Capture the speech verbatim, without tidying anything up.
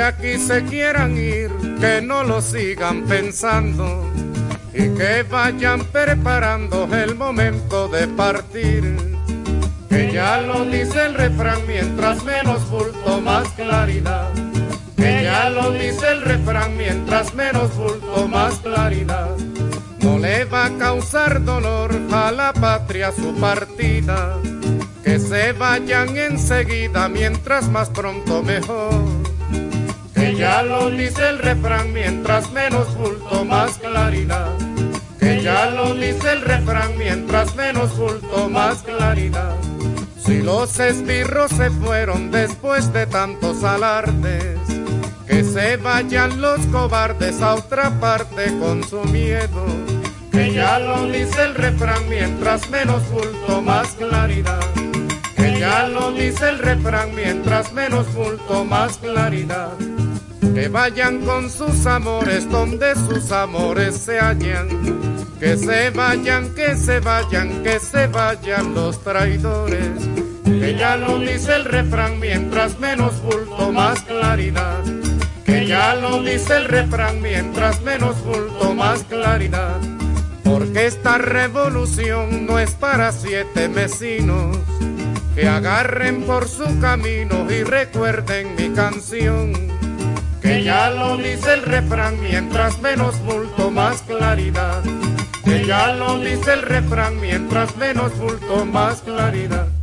de aquí se quieran ir, que no lo sigan pensando y que vayan preparando el momento de partir. Que ya lo dice el refrán, mientras menos bulto, más claridad. Que ya lo dice el refrán, mientras menos bulto, más claridad. No le va a causar dolor a la patria su partida. Que se vayan enseguida, mientras más pronto mejor. Que ya lo dice el refrán, mientras menos bulto, más claridad. Que ya lo dice el refrán, mientras menos bulto, más claridad. Si los esbirros se fueron después de tantos alardes, que se vayan los cobardes a otra parte con su miedo. Que ya lo dice el refrán, mientras menos bulto, más claridad. Que ya lo dice el refrán, mientras menos bulto, más claridad. Que vayan con sus amores donde sus amores se hallan. Que se vayan, que se vayan, que se vayan los traidores. Que ya lo dice el refrán, mientras menos bulto, más claridad. Que ya lo dice el refrán, mientras menos bulto, más claridad. Porque esta revolución no es para siete vecinos que agarren por su camino y recuerden mi canción. Que ya lo dice el refrán, mientras menos bulto, más claridad. Que ya lo dice el refrán, mientras menos bulto, más claridad.